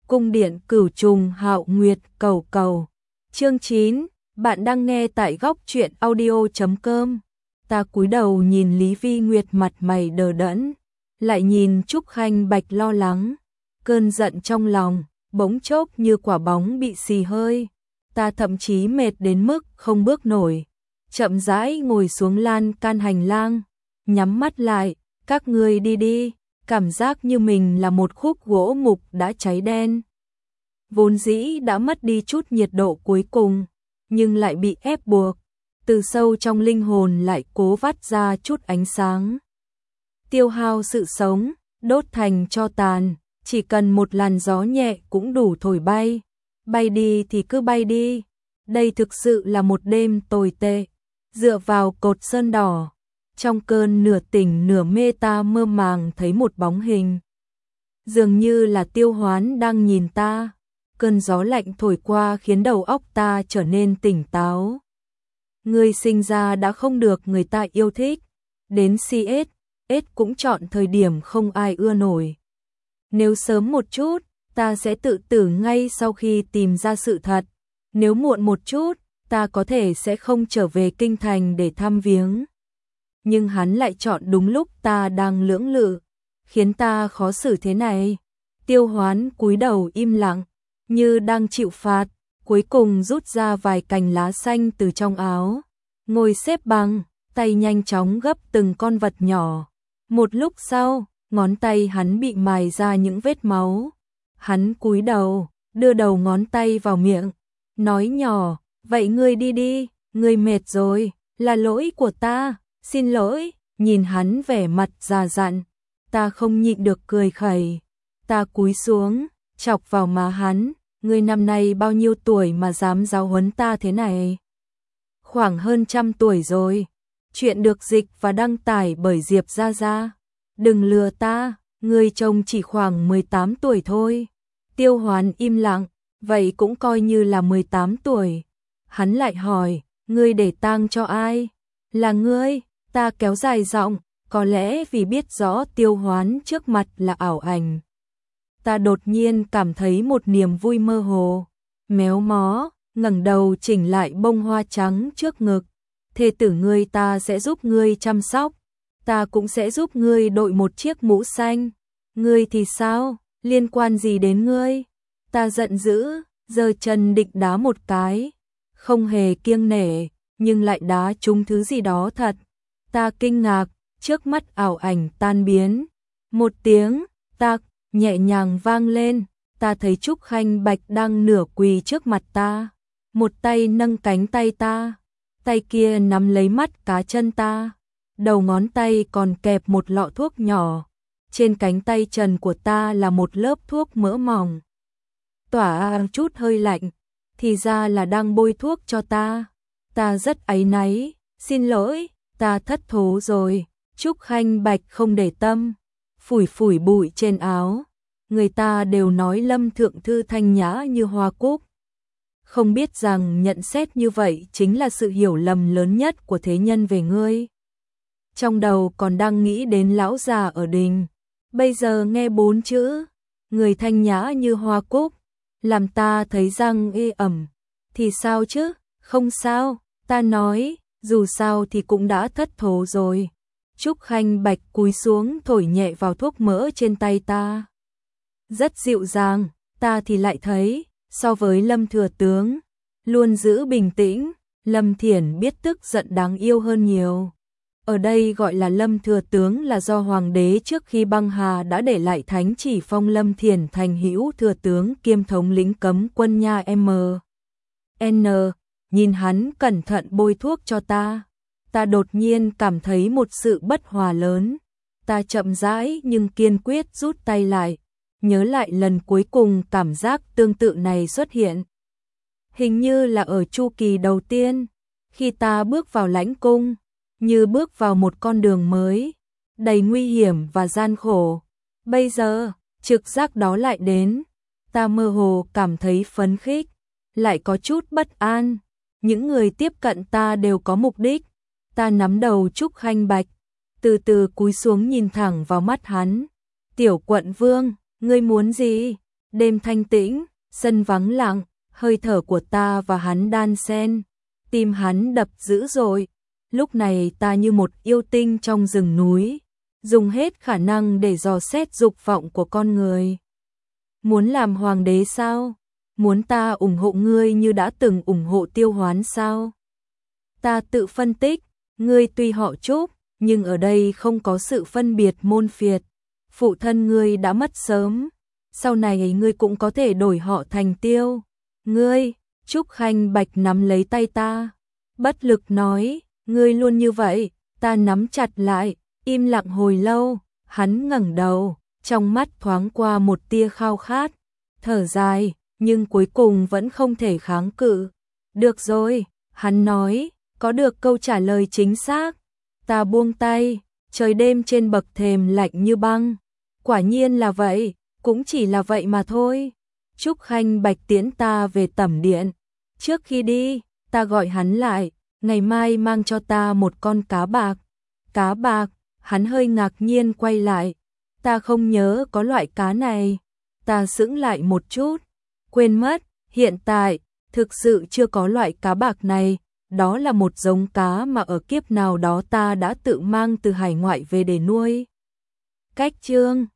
Cung điện Cửu Trùng Hạo Nguyệt cầu cầu. Chương 9, bạn đang nghe tại góc truyện audio.com. Ta cúi đầu nhìn Lý Vi Nguyệt mặt mày đờ đẫn, lại nhìn Trúc Khanh Bạch lo lắng, cơn giận trong lòng bỗng chốc như quả bóng bị xì hơi. Ta thậm chí mệt đến mức không bước nổi, chậm rãi ngồi xuống lan can hành lang, nhắm mắt lại, các ngươi đi đi, cảm giác như mình là một khúc gỗ mục đã cháy đen. Vốn dĩ đã mất đi chút nhiệt độ cuối cùng, nhưng lại bị ép buộc, từ sâu trong linh hồn lại cố vắt ra chút ánh sáng. Tiêu hao sự sống, đốt thành tro tàn, chỉ cần một làn gió nhẹ cũng đủ thổi bay. Bay đi thì cứ bay đi. Đây thực sự là một đêm tồi tệ. Dựa vào cột sơn đỏ, trong cơn nửa tỉnh nửa mê ta mơ màng thấy một bóng hình. Dường như là Tiêu Hoán đang nhìn ta. Cơn gió lạnh thổi qua khiến đầu óc ta trở nên tỉnh táo. Ngươi sinh ra đã không được người ta yêu thích. Đến CS cũng chọn thời điểm không ai ưa nổi. Nếu sớm một chút, ta sẽ tự tử ngay sau khi tìm ra sự thật. Nếu muộn một chút, ta có thể sẽ không trở về kinh thành để thăm viếng. Nhưng hắn lại chọn đúng lúc ta đang lưỡng lự, khiến ta khó xử thế này. Tiêu Hoán cúi đầu im lặng, như đang chịu phạt, cuối cùng rút ra vài cành lá xanh từ trong áo. Ngồi xếp bằng, tay nhanh chóng gấp từng con vật nhỏ. Một lúc sau, ngón tay hắn bị mài ra những vết máu. Hắn cúi đầu, đưa đầu ngón tay vào miệng, nói nhỏ, vậy ngươi đi đi, ngươi mệt rồi, là lỗi của ta, xin lỗi. Nhìn hắn vẻ mặt già dặn, ta không nhịn được cười khẩy. Ta cúi xuống, chọc vào má hắn, ngươi năm nay bao nhiêu tuổi mà dám giáo huấn ta thế này? Khoảng hơn 100 tuổi rồi. Chuyện được dịch và đăng tải bởi Diệp Gia Gia. Đừng lừa ta, ngươi trông chỉ khoảng 18 tuổi thôi. Tiêu Hoán im lặng, vậy cũng coi như là 18 tuổi. Hắn lại hỏi, ngươi để tang cho ai? Là ngươi. Ta kéo dài giọng, có lẽ vì biết rõ Tiêu Hoán trước mặt là ảo ảnh. Ta đột nhiên cảm thấy một niềm vui mơ hồ, méo mó, ngẩng đầu chỉnh lại bông hoa trắng trước ngực. Thê tử ngươi ta sẽ giúp ngươi chăm sóc, ta cũng sẽ giúp ngươi đội một chiếc mũ xanh. Ngươi thì sao, liên quan gì đến ngươi? Ta giận dữ, giơ chân định đá một cái, không hề kiêng nể, nhưng lại đá trúng thứ gì đó thật. Ta kinh ngạc, trước mắt ảo ảnh tan biến. Một tiếng tạc nhẹ nhàng vang lên, ta thấy Trúc Khanh Bạch đang nửa quỳ trước mặt ta, một tay nâng cánh tay ta, tay kia nắm lấy mắt cá chân ta, đầu ngón tay còn kẹp một lọ thuốc nhỏ. Trên cánh tay trần của ta là một lớp thuốc mỡ mỏng, tỏa chút hơi lạnh, thì ra là đang bôi thuốc cho ta. Ta rất áy náy, xin lỗi, ta thất thố rồi. Trúc Khanh Bạch không để tâm, phủi phủi bụi trên áo. Người ta đều nói Lâm thượng thư thanh nhã như hoa cúc, không biết rằng nhận xét như vậy chính là sự hiểu lầm lớn nhất của thế nhân về ngươi. Trong đầu còn đang nghĩ đến lão già ở đình, bây giờ nghe 4 chữ người thanh nhã như hoa cúc, làm ta thấy răng ê ẩm. Thì sao chứ? Không sao, ta nói, dù sao thì cũng đã thất thố rồi. Trúc Khanh Bạch cúi xuống thổi nhẹ vào thuốc mỡ trên tay ta, rất dịu dàng. Ta thì lại thấy, so với Lâm thừa tướng luôn giữ bình tĩnh, Lâm Thiển biết tức giận đáng yêu hơn nhiều. Ở đây gọi là Lâm thừa tướng là do hoàng đế trước khi băng hà đã để lại thánh chỉ phong Lâm Thiển thành hữu thừa tướng kiêm thống lĩnh cấm quân nha M.N. Nhìn hắn cẩn thận bôi thuốc cho ta, ta đột nhiên cảm thấy một sự bất hòa lớn. Ta chậm rãi nhưng kiên quyết rút tay lại, nhớ lại lần cuối cùng cảm giác tương tự này xuất hiện. Hình như là ở chu kỳ đầu tiên, khi ta bước vào lãnh cung, như bước vào một con đường mới, đầy nguy hiểm và gian khổ. Bây giờ, trực giác đó lại đến, ta mơ hồ cảm thấy phấn khích, lại có chút bất an. Những người tiếp cận ta đều có mục đích. Ta nắm đầu Trúc Khanh Bạch, từ từ cúi xuống nhìn thẳng vào mắt hắn. Tiểu quận vương, ngươi muốn gì? Đêm thanh tĩnh, sân vắng lặng, hơi thở của ta và hắn đan xen, tim hắn đập dữ dội. Lúc này ta như một yêu tinh trong rừng núi, dùng hết khả năng để dò xét dục vọng của con người. Muốn làm hoàng đế sao? Muốn ta ủng hộ ngươi như đã từng ủng hộ Tiêu Hoán sao? Ta tự phân tích, ngươi tuy họ Trúc, nhưng ở đây không có sự phân biệt môn phiệt. Phụ thân ngươi đã mất sớm, sau này ngươi cũng có thể đổi họ thành Tiêu. Ngươi, Trúc Khanh Bạch nắm lấy tay ta, bất lực nói, ngươi luôn như vậy. Ta nắm chặt lại, im lặng hồi lâu, hắn ngẩng đầu, trong mắt thoáng qua một tia khao khát, thở dài, nhưng cuối cùng vẫn không thể kháng cự. Được rồi, hắn nói, có được câu trả lời chính xác. Ta buông tay, trời đêm trên bậc thềm lạnh như băng. Quả nhiên là vậy, cũng chỉ là vậy mà thôi. Trúc Khanh Bạch tiễn ta về tẩm điện. Trước khi đi, ta gọi hắn lại, ngày mai mang cho ta một con cá bạc. Cá bạc, hắn hơi ngạc nhiên quay lại. Ta không nhớ có loại cá này. Ta sững lại một chút, quên mất, hiện tại, thực sự chưa có loại cá bạc này. Đó là một giống cá mà ở kiếp nào đó ta đã tự mang từ hải ngoại về để nuôi. Cách chương